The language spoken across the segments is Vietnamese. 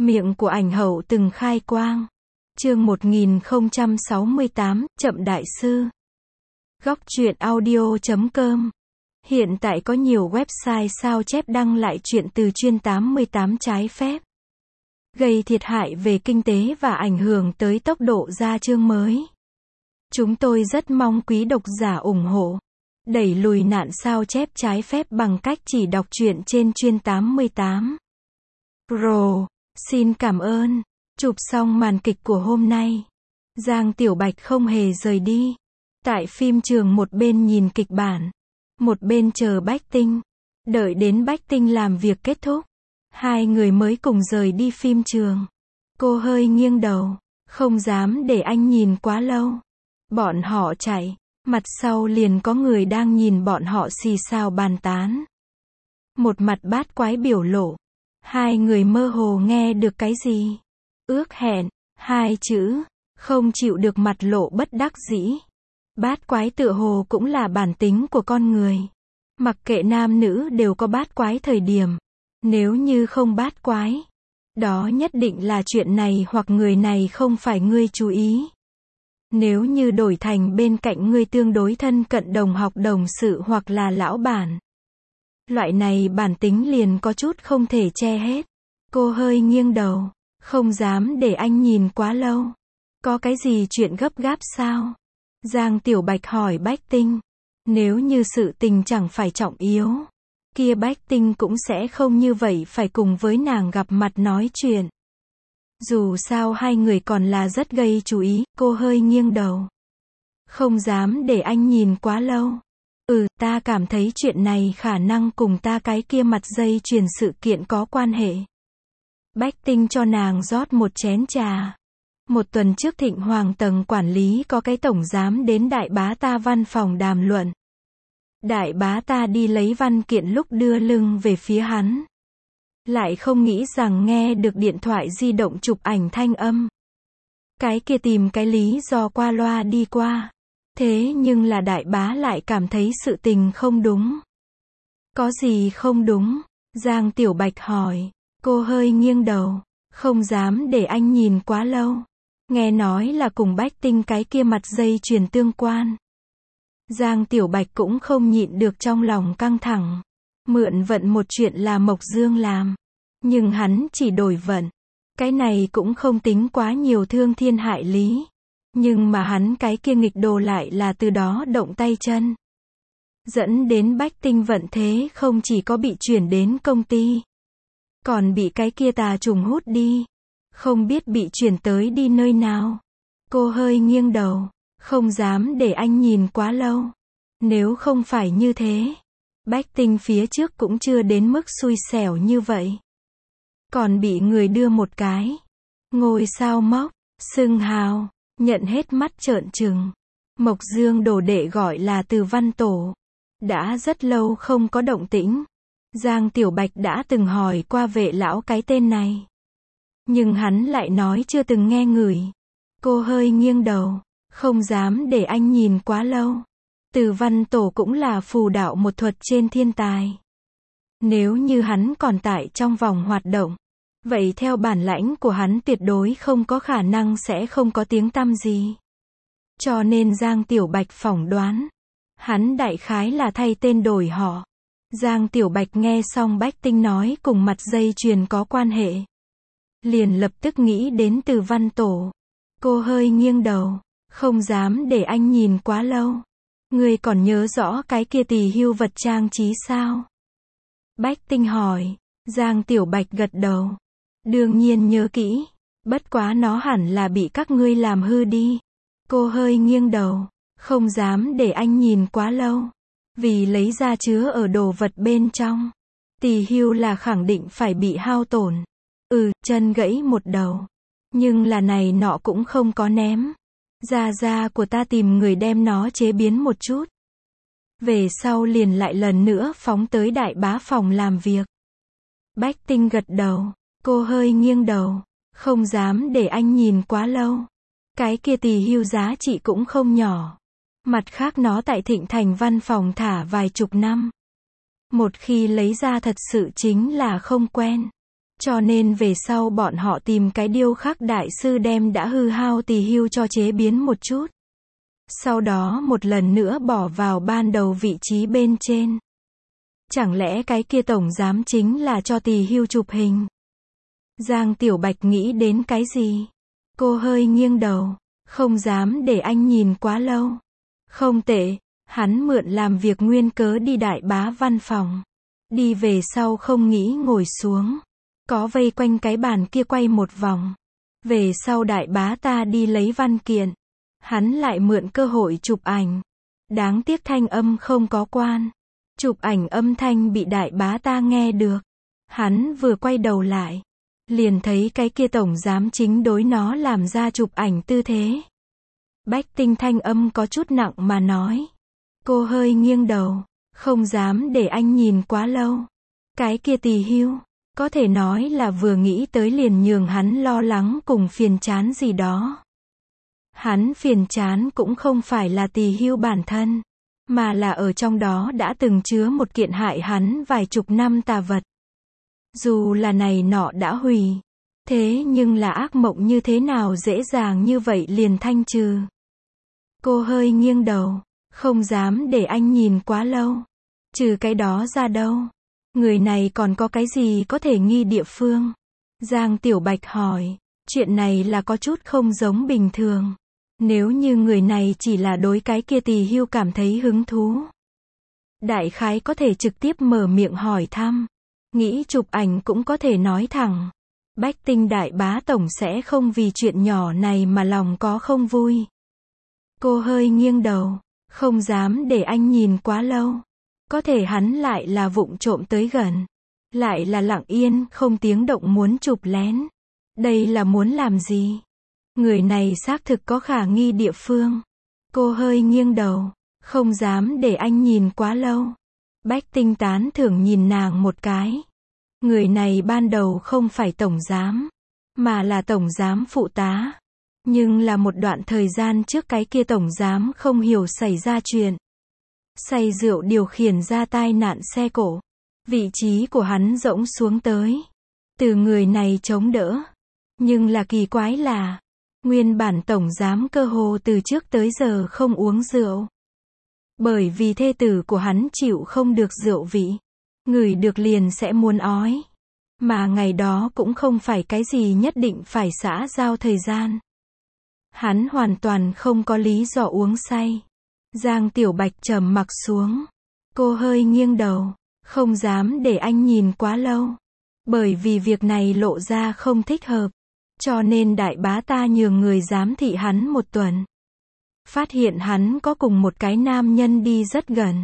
Miệng của ảnh hậu từng khai quang. Chương 1068, Chậm Đại Sư. Góc truyện audio.com. Hiện tại có nhiều website sao chép đăng lại chuyện từ chuyên 88 trái phép, gây thiệt hại về kinh tế và ảnh hưởng tới tốc độ ra chương mới. Chúng tôi rất mong quý độc giả ủng hộ, đẩy lùi nạn sao chép trái phép bằng cách chỉ đọc truyện trên chuyên 88. Pro, xin cảm ơn. Chụp xong màn kịch của hôm nay, Giang Tiểu Bạch không hề rời đi. Tại phim trường một bên nhìn kịch bản, một bên chờ Bách Tinh. Đợi đến Bách Tinh làm việc kết thúc, hai người mới cùng rời đi phim trường. Cô hơi nghiêng đầu, không dám để anh nhìn quá lâu. Bọn họ chạy, mặt sau liền có người đang nhìn bọn họ xì xào bàn tán. Một mặt bát quái biểu lộ. Hai người mơ hồ nghe được cái gì? Ước hẹn, hai chữ, không chịu được mặt lộ bất đắc dĩ. Bát quái tựa hồ cũng là bản tính của con người. Mặc kệ nam nữ đều có bát quái thời điểm. Nếu như không bát quái, đó nhất định là chuyện này hoặc người này không phải ngươi chú ý. Nếu như đổi thành bên cạnh ngươi tương đối thân cận đồng học đồng sự hoặc là lão bản, loại này bản tính liền có chút không thể che hết. Cô hơi nghiêng đầu, không dám để anh nhìn quá lâu. Có cái gì chuyện gấp gáp sao? Giang Tiểu Bạch hỏi Bách Tinh. Nếu như sự tình chẳng phải trọng yếu, kia Bách Tinh cũng sẽ không như vậy phải cùng với nàng gặp mặt nói chuyện. Dù sao hai người còn là rất gây chú ý. Cô hơi nghiêng đầu, không dám để anh nhìn quá lâu. Ta cảm thấy chuyện này khả năng cùng ta cái kia mặt dây chuyền sự kiện có quan hệ. Bách Tinh cho nàng rót một chén trà. Một tuần trước Thịnh Hoàng tầng quản lý có cái tổng giám đến đại bá ta văn phòng đàm luận. Đại bá ta đi lấy văn kiện lúc đưa lưng về phía hắn, lại không nghĩ rằng nghe được điện thoại di động chụp ảnh thanh âm. Cái kia tìm cái lý do qua loa đi qua. Thế nhưng là đại bá lại cảm thấy sự tình không đúng. Có gì không đúng? Giang Tiểu Bạch hỏi. Cô hơi nghiêng đầu, không dám để anh nhìn quá lâu. Nghe nói là cùng Bách Tinh cái kia mặt dây chuyền tương quan. Giang Tiểu Bạch cũng không nhịn được trong lòng căng thẳng. Mượn vận một chuyện là Mộc Dương làm, nhưng hắn chỉ đổi vận. Cái này cũng không tính quá nhiều thương thiên hại lý. Nhưng mà hắn cái kia nghịch đồ lại là từ đó động tay chân. Dẫn đến Bách Tinh vận thế không chỉ có bị chuyển đến công ty, còn bị cái kia tà trùng hút đi. Không biết bị chuyển tới đi nơi nào. Cô hơi nghiêng đầu, không dám để anh nhìn quá lâu. Nếu không phải như thế, Bách Tinh phía trước cũng chưa đến mức xui xẻo như vậy. Còn bị người đưa một cái ngôi sao móc, xưng hào, nhận hết mắt trợn trừng. Mộc Dương đồ đệ gọi là Từ Văn Tổ. Đã rất lâu không có động tĩnh. Giang Tiểu Bạch đã từng hỏi qua Vệ lão cái tên này, nhưng hắn lại nói chưa từng nghe ngửi. Cô hơi nghiêng đầu, không dám để anh nhìn quá lâu. Từ Văn Tổ cũng là phù đạo một thuật trên thiên tài. Nếu như hắn còn tại trong vòng hoạt động, vậy theo bản lãnh của hắn tuyệt đối không có khả năng sẽ không có tiếng tăm gì. Cho nên Giang Tiểu Bạch phỏng đoán, hắn đại khái là thay tên đổi họ. Giang Tiểu Bạch nghe xong Bách Tinh nói cùng mặt dây chuyền có quan hệ, liền lập tức nghĩ đến Từ Văn Tổ. Cô hơi nghiêng đầu, không dám để anh nhìn quá lâu. Ngươi còn nhớ rõ cái kia tỳ hưu vật trang trí sao? Bách Tinh hỏi. Giang Tiểu Bạch gật đầu. Đương nhiên nhớ kỹ. Bất quá nó hẳn là bị các ngươi làm hư đi. Cô hơi nghiêng đầu, không dám để anh nhìn quá lâu. Vì lấy ra chứa ở đồ vật bên trong. Tỳ hưu là khẳng định phải bị hao tổn. Chân gãy một đầu. Nhưng là này nọ cũng không có ném. Gia của ta tìm người đem nó chế biến một chút. Về sau liền lại lần nữa phóng tới đại bá phòng làm việc. Bách Tinh gật đầu. Cô hơi nghiêng đầu, không dám để anh nhìn quá lâu. Cái kia tỳ hưu giá trị cũng không nhỏ. Mặt khác nó tại Thịnh Thành văn phòng thả vài chục năm. Một khi lấy ra thật sự chính là không quen. Cho nên về sau bọn họ tìm cái điêu khắc đại sư đem đã hư hao tỳ hưu cho chế biến một chút. Sau đó một lần nữa bỏ vào ban đầu vị trí bên trên. Chẳng lẽ cái kia tổng giám chính là cho tỳ hưu chụp hình? Giang Tiểu Bạch nghĩ đến cái gì? Cô hơi nghiêng đầu. Không dám để anh nhìn quá lâu. Không tệ, hắn mượn làm việc nguyên cớ đi đại bá văn phòng. Đi về sau không nghĩ ngồi xuống. Có vây quanh cái bàn kia quay một vòng. Về sau đại bá ta đi lấy văn kiện. Hắn lại mượn cơ hội chụp ảnh. Đáng tiếc thanh âm không có quan. Chụp ảnh âm thanh bị đại bá ta nghe được. Hắn vừa quay đầu lại. Liền thấy cái kia tổng giám chính đối nó làm ra chụp ảnh tư thế. Bách Tinh thanh âm có chút nặng mà nói. Cô hơi nghiêng đầu. Không dám để anh nhìn quá lâu. Cái kia tỳ hưu. Có thể nói là vừa nghĩ tới liền nhường hắn lo lắng cùng phiền chán gì đó. Hắn phiền chán cũng không phải là tỳ hưu bản thân. Mà là ở trong đó đã từng chứa một kiện hại hắn vài chục năm tà vật. Dù là này nọ đã hủy. Thế nhưng là ác mộng như thế nào dễ dàng như vậy liền thanh trừ. Cô hơi nghiêng đầu. Không dám để anh nhìn quá lâu. Trừ cái đó ra đâu. Người này còn có cái gì có thể nghi địa phương? Giang Tiểu Bạch hỏi. Chuyện này là có chút không giống bình thường. Nếu như người này chỉ là đối cái kia tỳ hưu cảm thấy hứng thú. Đại khái có thể trực tiếp mở miệng hỏi thăm. Nghĩ chụp ảnh cũng có thể nói thẳng. Bách Tinh đại bá tổng sẽ không vì chuyện nhỏ này mà lòng có không vui. Cô hơi nghiêng đầu. Không dám để anh nhìn quá lâu. Có thể hắn lại là vụng trộm tới gần. Lại là lặng yên, không tiếng động muốn chụp lén. Đây là muốn làm gì? Người này xác thực có khả nghi địa phương. Cô hơi nghiêng đầu. Không dám để anh nhìn quá lâu. Bách Tinh tán thưởng nhìn nàng một cái. Người này ban đầu không phải tổng giám. Mà là tổng giám phụ tá. Nhưng là một đoạn thời gian trước cái kia tổng giám không hiểu xảy ra chuyện. Say rượu điều khiển ra tai nạn xe cộ. Vị trí của hắn rỗng xuống tới. Từ người này chống đỡ. Nhưng là kỳ quái là. Nguyên bản tổng giám cơ hồ từ trước tới giờ không uống rượu. Bởi vì thê tử của hắn chịu không được rượu vị. Ngửi được liền sẽ muốn ói. Mà ngày đó cũng không phải cái gì nhất định phải xã giao thời gian. Hắn hoàn toàn không có lý do uống say. Giang Tiểu Bạch trầm mặc xuống. Cô hơi nghiêng đầu. Không dám để anh nhìn quá lâu. Bởi vì việc này lộ ra không thích hợp. Cho nên đại bá ta nhường người giám thị hắn một tuần. Phát hiện hắn có cùng một cái nam nhân đi rất gần.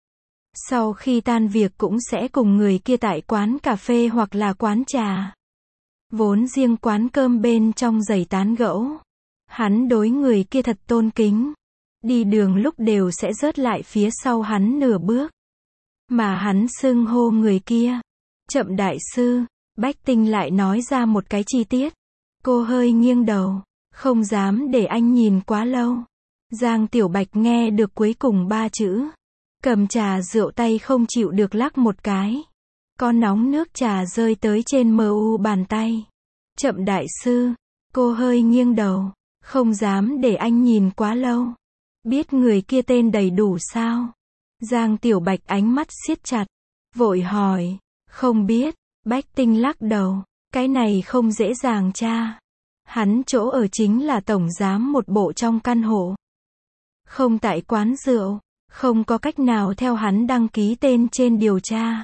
Sau khi tan việc cũng sẽ cùng người kia tại quán cà phê hoặc là quán trà. Vốn riêng quán cơm bên trong giày tán gẫu. Hắn đối người kia thật tôn kính. Đi đường lúc đều sẽ rớt lại phía sau hắn nửa bước. Mà hắn xưng hô người kia. Chậm đại sư. Bách Tinh lại nói ra một cái chi tiết. Cô hơi nghiêng đầu. Không dám để anh nhìn quá lâu. Giang Tiểu Bạch nghe được cuối cùng 3 chữ. Cầm trà rượu tay không chịu được lắc một cái. Có nóng nước trà rơi tới trên mu bàn tay. Chậm đại sư. Cô hơi nghiêng đầu. Không dám để anh nhìn quá lâu. Biết người kia tên đầy đủ sao? Giang Tiểu Bạch ánh mắt siết chặt. Vội hỏi. Không biết. Bách Tinh lắc đầu. Cái này không dễ dàng tra. Hắn chỗ ở chính là tổng giám một bộ trong căn hộ. Không tại quán rượu. Không có cách nào theo hắn đăng ký tên trên điều tra.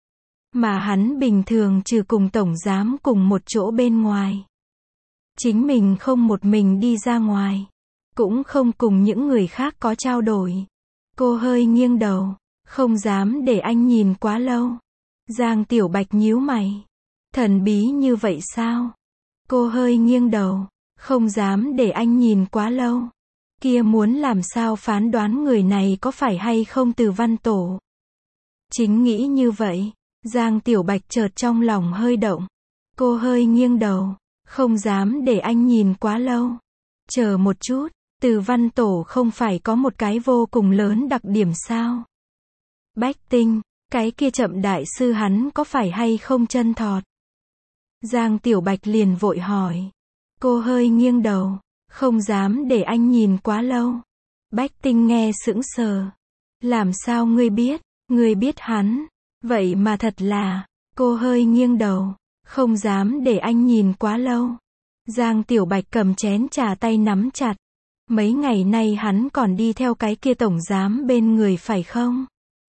Mà hắn bình thường trừ cùng tổng giám cùng một chỗ bên ngoài. Chính mình không một mình đi ra ngoài. Cũng không cùng những người khác có trao đổi. Cô hơi nghiêng đầu. Không dám để anh nhìn quá lâu. Giang Tiểu Bạch nhíu mày. Thần bí như vậy sao? Cô hơi nghiêng đầu. Không dám để anh nhìn quá lâu. Kia muốn làm sao phán đoán người này có phải hay không từ văn tổ. Chính nghĩ như vậy. Giang Tiểu Bạch chợt trong lòng hơi động. Cô hơi nghiêng đầu. Không dám để anh nhìn quá lâu. Chờ một chút. Từ văn tổ không phải có một cái vô cùng lớn đặc điểm sao? Bách Tinh. Cái kia chậm đại sư hắn có phải hay không chân thọt? Giang Tiểu Bạch liền vội hỏi. Cô hơi nghiêng đầu. Không dám để anh nhìn quá lâu. Bách Tinh nghe sững sờ. Làm sao ngươi biết? Ngươi biết hắn. Vậy mà thật là. Cô hơi nghiêng đầu. Không dám để anh nhìn quá lâu. Giang Tiểu Bạch cầm chén trà tay nắm chặt. Mấy ngày nay hắn còn đi theo cái kia tổng giám bên người phải không?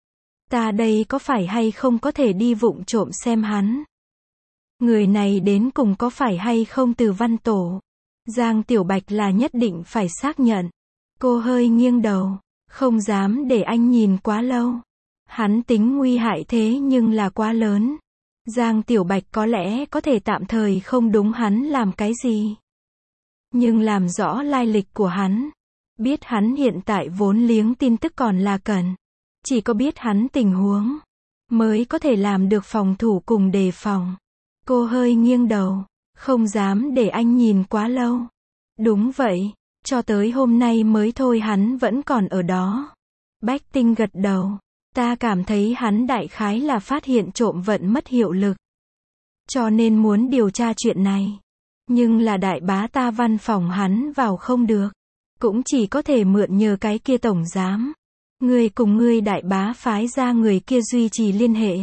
Ta đây có phải hay không có thể đi vụng trộm xem hắn? Người này đến cùng có phải hay không Từ Văn Tổ? Giang Tiểu Bạch là nhất định phải xác nhận. Cô hơi nghiêng đầu. Không dám để anh nhìn quá lâu. Hắn tính nguy hại thế nhưng là quá lớn. Giang Tiểu Bạch có lẽ có thể tạm thời không đúng hắn làm cái gì. Nhưng làm rõ lai lịch của hắn. Biết hắn hiện tại vốn liếng tin tức còn là cần. Chỉ có biết hắn tình huống. Mới có thể làm được phòng thủ cùng đề phòng. Cô hơi nghiêng đầu. Không dám để anh nhìn quá lâu. Đúng vậy. Cho tới hôm nay mới thôi hắn vẫn còn ở đó. Bách Tinh gật đầu. Ta cảm thấy hắn đại khái là phát hiện trộm vận mất hiệu lực. Cho nên muốn điều tra chuyện này. Nhưng là đại bá ta văn phòng hắn vào không được. Cũng chỉ có thể mượn nhờ cái kia tổng giám. Ngươi cùng ngươi đại bá phái ra người kia duy trì liên hệ.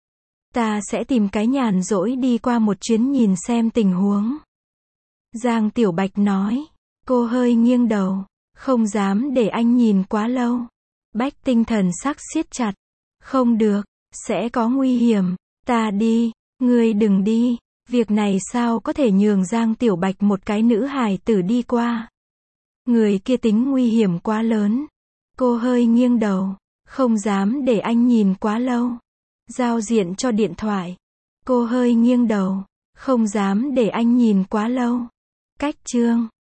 Ta sẽ tìm cái nhàn rỗi đi qua một chuyến nhìn xem tình huống. Giang Tiểu Bạch nói. Cô hơi nghiêng đầu. Không dám để anh nhìn quá lâu. Bách Tinh thần sắc siết chặt. Không được. Sẽ có nguy hiểm. Ta đi. Ngươi đừng đi. Việc này sao có thể nhường Giang Tiểu Bạch một cái nữ hài tử đi qua. Người kia tính nguy hiểm quá lớn. Cô hơi nghiêng đầu. Không dám để anh nhìn quá lâu. Giao diện cho điện thoại. Cô hơi nghiêng đầu. Không dám để anh nhìn quá lâu. Cách chương